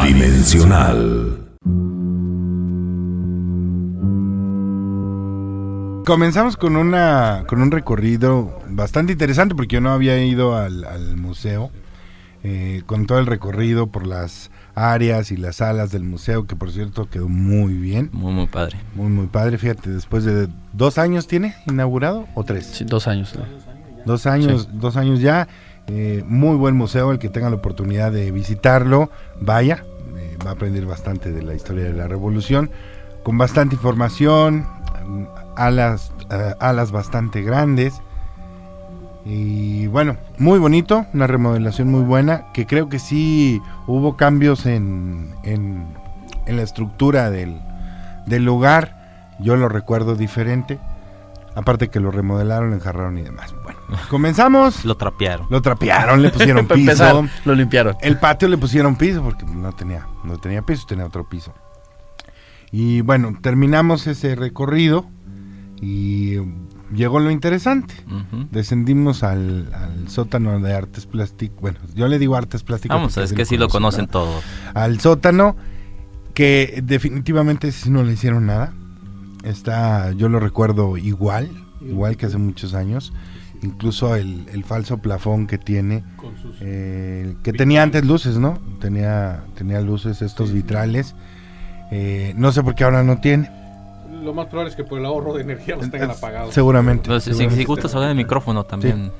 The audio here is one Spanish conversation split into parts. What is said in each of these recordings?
Adimensional. Comenzamos con un recorrido bastante interesante porque yo no había ido al museo, con todo el recorrido por las áreas y las salas del museo, que por cierto quedó muy bien. Muy padre. Muy padre, fíjate, después de 2 años tiene inaugurado, ¿o 3? Sí, 2 años. 2 años, sí. 2 años ya, muy buen museo, el que tenga la oportunidad de visitarlo, vaya, va a aprender bastante de la historia de la Revolución, con bastante información, alas bastante grandes, y bueno, muy bonito, una remodelación muy buena, que creo que sí hubo cambios en la estructura del lugar. Yo lo recuerdo diferente, aparte que lo remodelaron, lo enjarraron y demás. Bueno, comenzamos. Lo trapearon, le pusieron piso. Empezar, lo limpiaron. El patio le pusieron piso porque no tenía piso, tenía otro piso. Y bueno, terminamos ese recorrido y llegó lo interesante. Descendimos al sótano de artes plásticas. Bueno, yo le digo artes plásticas. Vamos, es que sí lo conocen todos. Al sótano, que definitivamente sí no le hicieron nada. Yo lo recuerdo igual que hace muchos años. Incluso el falso plafón que tiene, que tenía antes luces, ¿no? Tenía luces, estos vitrales. No sé por qué ahora no tiene. Lo más probable es que por el ahorro de energía los tengan apagados. Seguramente. Entonces, si gustas hablar del micrófono también.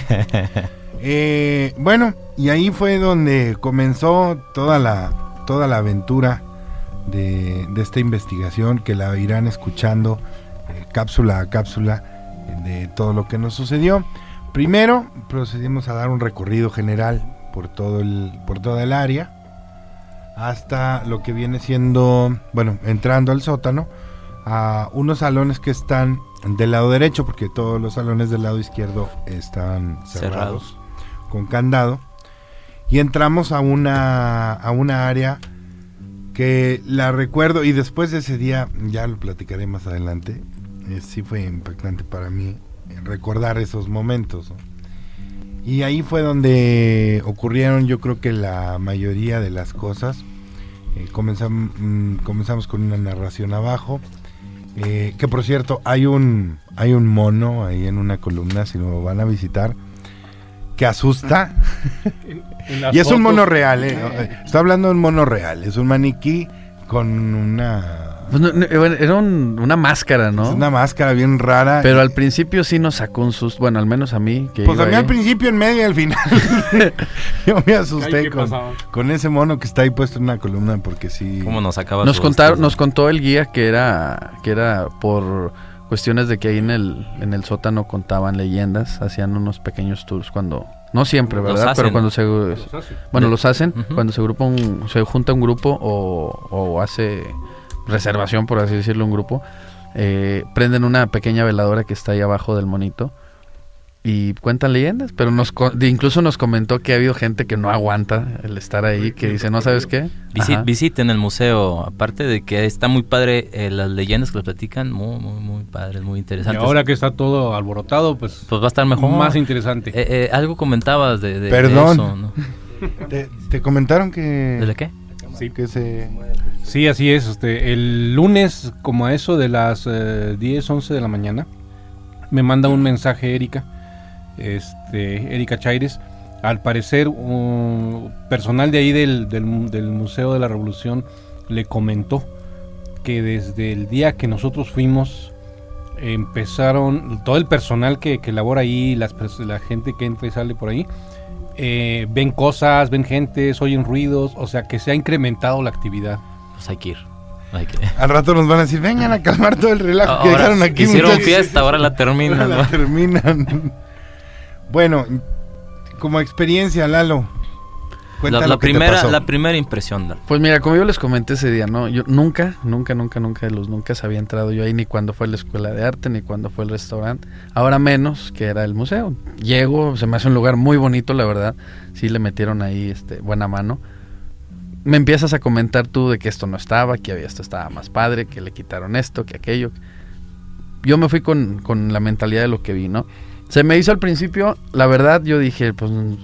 Sí. Bueno, y ahí fue donde comenzó toda la aventura de esta investigación, que la irán escuchando cápsula a cápsula de todo lo que nos sucedió. Primero procedimos a dar un recorrido general por toda el área, hasta lo que viene siendo, bueno, entrando al sótano, a unos salones que están del lado derecho, porque todos los salones del lado izquierdo están cerrados con candado, y entramos a una área que la recuerdo, y después de ese día, ya lo platicaré más adelante, sí fue impactante para mí recordar esos momentos, ¿no? Y ahí fue donde ocurrieron, yo creo que la mayoría de las cosas. Comenzamos con una narración abajo, que por cierto hay un mono ahí en una columna, si lo van a visitar, que asusta. Y es un mono real, estoy hablando de un mono real, es un maniquí con una... Era una máscara, ¿no? Es una máscara bien rara. Pero al principio sí nos sacó un susto, bueno, al menos a mí. Pues a mí al principio, en medio y al final. Yo me asusté con ese mono que está ahí puesto en una columna, porque sí... ¿Cómo nos sacaba? Nos contó el guía que era por cuestiones de que ahí en el sótano contaban leyendas, hacían unos pequeños tours cuando... No siempre, ¿verdad? Pero cuando los hacen, cuando se junta un grupo o hace reservación, por así decirlo, un grupo, prenden una pequeña veladora que está ahí abajo del monito y cuentan leyendas, pero incluso nos comentó que ha habido gente que no aguanta el estar ahí, que dice, ¿no sabes qué? Visiten el museo, aparte de que está muy padre, las leyendas que les platican, muy padres, muy interesantes. Y ahora que está todo alborotado, pues va a estar mejor. Más interesante. Algo comentabas de Perdón. eso, ¿no? ¿Te comentaron que... ¿De qué? Sí. Que se... Sí, así es. El lunes, como a eso de las 10, 11 de la mañana, me manda un mensaje Erika Chaires. Al parecer, personal de ahí del Museo de la Revolución le comentó que desde el día que nosotros fuimos, empezaron, todo el personal que labora ahí, la gente que entra y sale por ahí, ven cosas, ven gente, oyen ruidos, o sea que se ha incrementado la actividad. Pues hay que ir. Al rato nos van a decir, vengan a calmar todo el relajo ahora que dejaron aquí. Hicieron fiesta, ahora la terminan. Bueno, como experiencia, Lalo, la primera impresión. Pues mira, como yo les comenté ese día, ¿no? Yo nunca de los nunca había entrado yo ahí, ni cuando fue la escuela de arte, ni cuando fue el restaurante, ahora menos que era el museo. Llego, se me hace un lugar muy bonito, la verdad, sí le metieron ahí buena mano. Me empiezas a comentar tú de que esto no estaba, que esto estaba más padre, que le quitaron esto, que aquello. Yo me fui con la mentalidad de lo que vi, ¿no? Se me hizo al principio, la verdad, yo dije, pues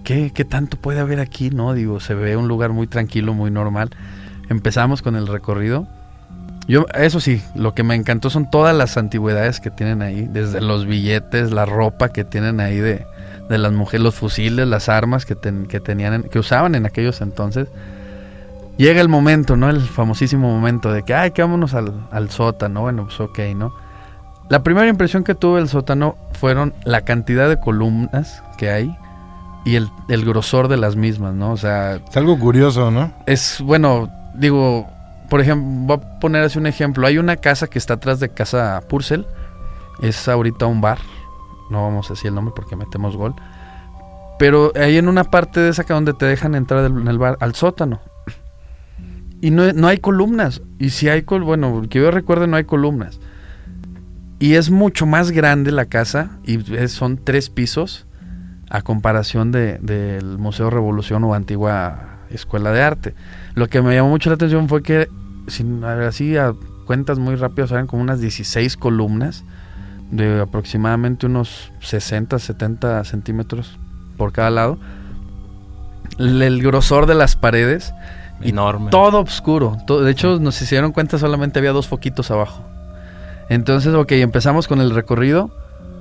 ¿qué tanto puede haber aquí? No, digo, se ve un lugar muy tranquilo, muy normal. Empezamos con el recorrido. Yo, eso sí, lo que me encantó son todas las antigüedades que tienen ahí, desde los billetes, la ropa que tienen ahí de las mujeres, los fusiles, las armas que tenían, que usaban en aquellos entonces. Llega el momento, ¿no? El famosísimo momento de que, que vámonos al sótano. Bueno, pues ok, ¿no? La primera impresión que tuve del sótano fueron la cantidad de columnas que hay y el grosor de las mismas, ¿no? O sea... Es algo curioso, ¿no? Es, bueno, digo... Por ejemplo, voy a poner así un ejemplo. Hay una casa que está atrás de Casa Purcell. Es ahorita un bar. No vamos a decir el nombre porque metemos gol. Pero ahí en una parte de esa que donde te dejan entrar en el bar, al sótano. Y no hay columnas. Y si hay, bueno, que yo recuerde, no hay columnas. Y es mucho más grande la casa. Y son 3 pisos. A comparación del Museo Revolución o Antigua Escuela de Arte. Lo que me llamó mucho la atención fue que, así a cuentas muy rápidas, eran como unas 16 columnas de aproximadamente unos 60, 70 centímetros por cada lado. El grosor de las paredes. Enorme. Todo oscuro. De hecho, no sé si se dieron cuenta, solamente había 2 foquitos abajo. Entonces, ok, empezamos con el recorrido.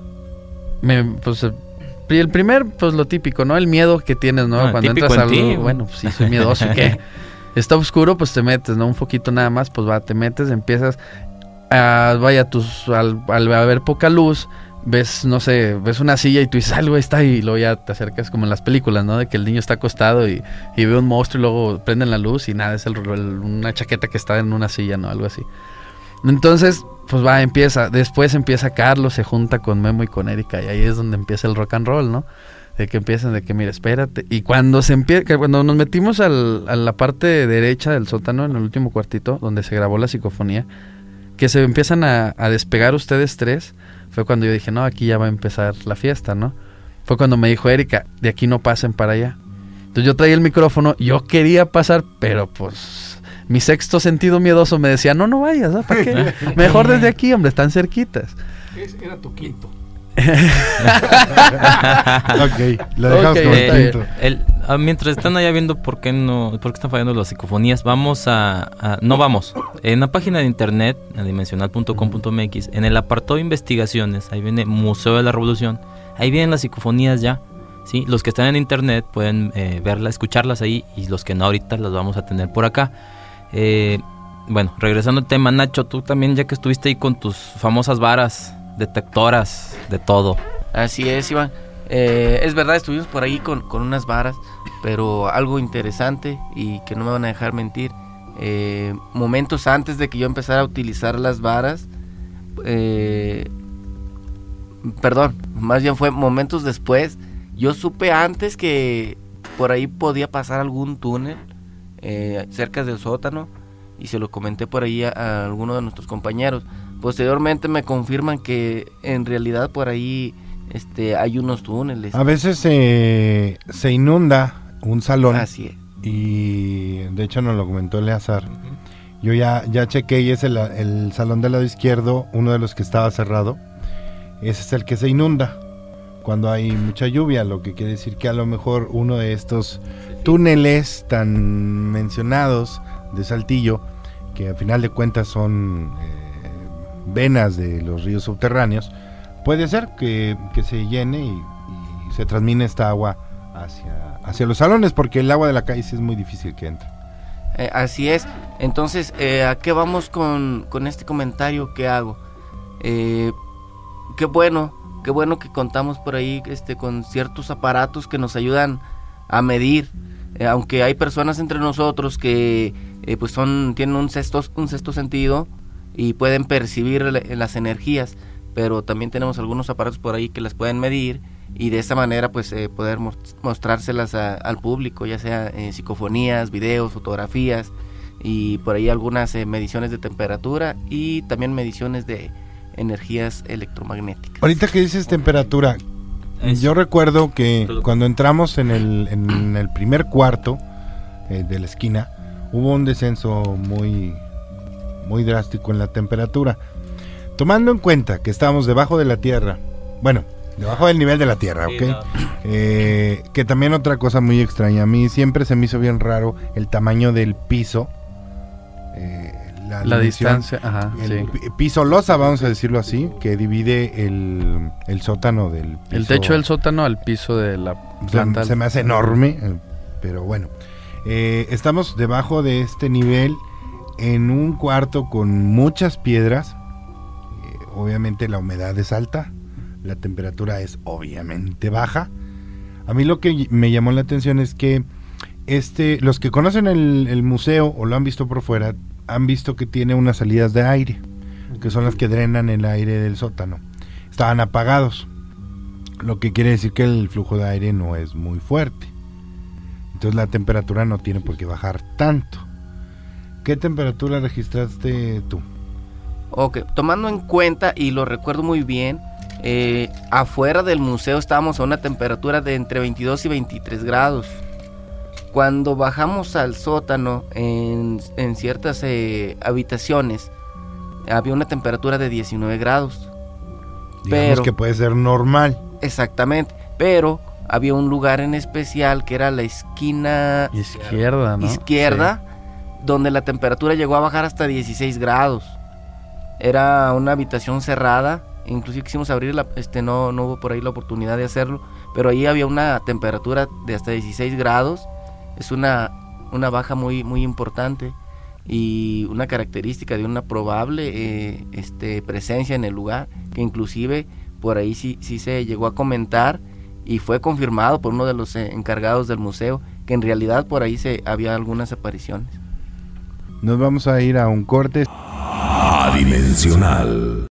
El primer, pues lo típico, ¿no? El miedo que tienes, ¿no? Cuando entras al... Bueno, pues sí, soy miedoso. ¿Qué? Está oscuro, pues te metes, ¿no? Un foquito nada más, pues te metes, empiezas al haber poca luz, ves, no sé, ves una silla y tú dices, algo está ahí, y luego ya te acercas como en las películas, ¿no? De que el niño está acostado y ve un monstruo y luego prenden la luz y nada, es una chaqueta que está en una silla, ¿no? Algo así. Entonces, pues empieza. Después empieza Carlos, se junta con Memo y con Erika, y ahí es donde empieza el rock and roll, ¿no? De que empiezan, de que mira, espérate. Y cuando cuando nos metimos a la parte derecha del sótano, en el último cuartito, donde se grabó la psicofonía, que se empiezan a despegar ustedes 3, fue cuando yo dije, no, aquí ya va a empezar la fiesta, ¿no? Fue cuando me dijo Erika, de aquí no pasen para allá. Entonces yo traía el micrófono, yo quería pasar, pero pues... mi sexto sentido miedoso me decía, no vayas, ¿no? ¿Para qué? Mejor desde aquí, hombre, están cerquitas. Era tu quinto. Ok, lo dejamos como el quinto. Mientras están allá viendo por qué están fallando las psicofonías, no vamos. En la página de internet, adimensional.com.mx, en el apartado de investigaciones, ahí viene Museo de la Revolución, ahí vienen las psicofonías ya. ¿Sí? Los que están en internet pueden verlas, escucharlas ahí, y los que no ahorita las vamos a tener por acá. Bueno, regresando al tema, Nacho, tú también, ya que estuviste ahí con tus famosas varas detectoras de todo. Así es, Iván. Es verdad, estuvimos por ahí con unas varas, pero algo interesante y que no me van a dejar mentir. Momentos antes de que yo empezara a utilizar las varas, perdón, más bien fue momentos después. Yo supe antes que por ahí podía pasar algún túnel cerca del sótano, y se lo comenté por ahí a alguno de nuestros compañeros. Posteriormente me confirman que en realidad por ahí hay unos túneles. A veces se inunda un salón. Así es. Y de hecho nos lo comentó Eleazar. Yo ya chequé y es el salón del lado izquierdo, uno de los que estaba cerrado. Ese es el que se inunda cuando hay mucha lluvia, lo que quiere decir que a lo mejor uno de estos túneles tan mencionados de Saltillo, que al final de cuentas son venas de los ríos subterráneos, puede ser que se llene y se transmine esta agua hacia los salones, porque el agua de la calle sí es muy difícil que entre. Así es. Entonces, ¿a qué vamos con este comentario que hago? Qué bueno que contamos por ahí con ciertos aparatos que nos ayudan a medir, aunque hay personas entre nosotros que pues tienen un sexto sentido y pueden percibir las energías, pero también tenemos algunos aparatos por ahí que las pueden medir, y de esa manera pues poder mostrárselas al público, ya sea psicofonías, videos, fotografías, y por ahí algunas mediciones de temperatura y también mediciones de energías electromagnéticas. Ahorita que dices temperatura, yo recuerdo que cuando entramos en el primer cuarto de la esquina, hubo un descenso muy, muy drástico en la temperatura. Tomando en cuenta que estábamos debajo de la tierra, bueno, Debajo del nivel de la tierra, ¿ok? Que también otra cosa muy extraña. A mí siempre se me hizo bien raro el tamaño del piso. La distancia, ajá, piso losa, vamos a decirlo así, que divide el sótano del piso. El techo del sótano al piso de la planta. Se me hace enorme, pero bueno. Estamos debajo de este nivel en un cuarto con muchas piedras. Obviamente la humedad es alta, la temperatura es obviamente baja. A mí lo que me llamó la atención es que los que conocen el museo o lo han visto por fuera, han visto que tiene unas salidas de aire, que son las que drenan el aire del sótano. Estaban apagados, lo que quiere decir que el flujo de aire no es muy fuerte. Entonces la temperatura no tiene por qué bajar tanto. ¿Qué temperatura registraste tú? Ok, tomando en cuenta, y lo recuerdo muy bien, afuera del museo estábamos a una temperatura de entre 22 y 23 grados. Cuando bajamos al sótano, en ciertas habitaciones, había una temperatura de 19 grados. Digamos que puede ser normal. Exactamente, pero había un lugar en especial que era la esquina izquierda, ¿no? Izquierda, sí, donde la temperatura llegó a bajar hasta 16 grados. Era una habitación cerrada, inclusive quisimos abrirla, no hubo por ahí la oportunidad de hacerlo, pero ahí había una temperatura de hasta 16 grados. Es una baja muy, muy importante y una característica de una probable presencia en el lugar, que inclusive por ahí sí se llegó a comentar y fue confirmado por uno de los encargados del museo, que en realidad por ahí había algunas apariciones. Nos vamos a ir a un corte. Adimensional.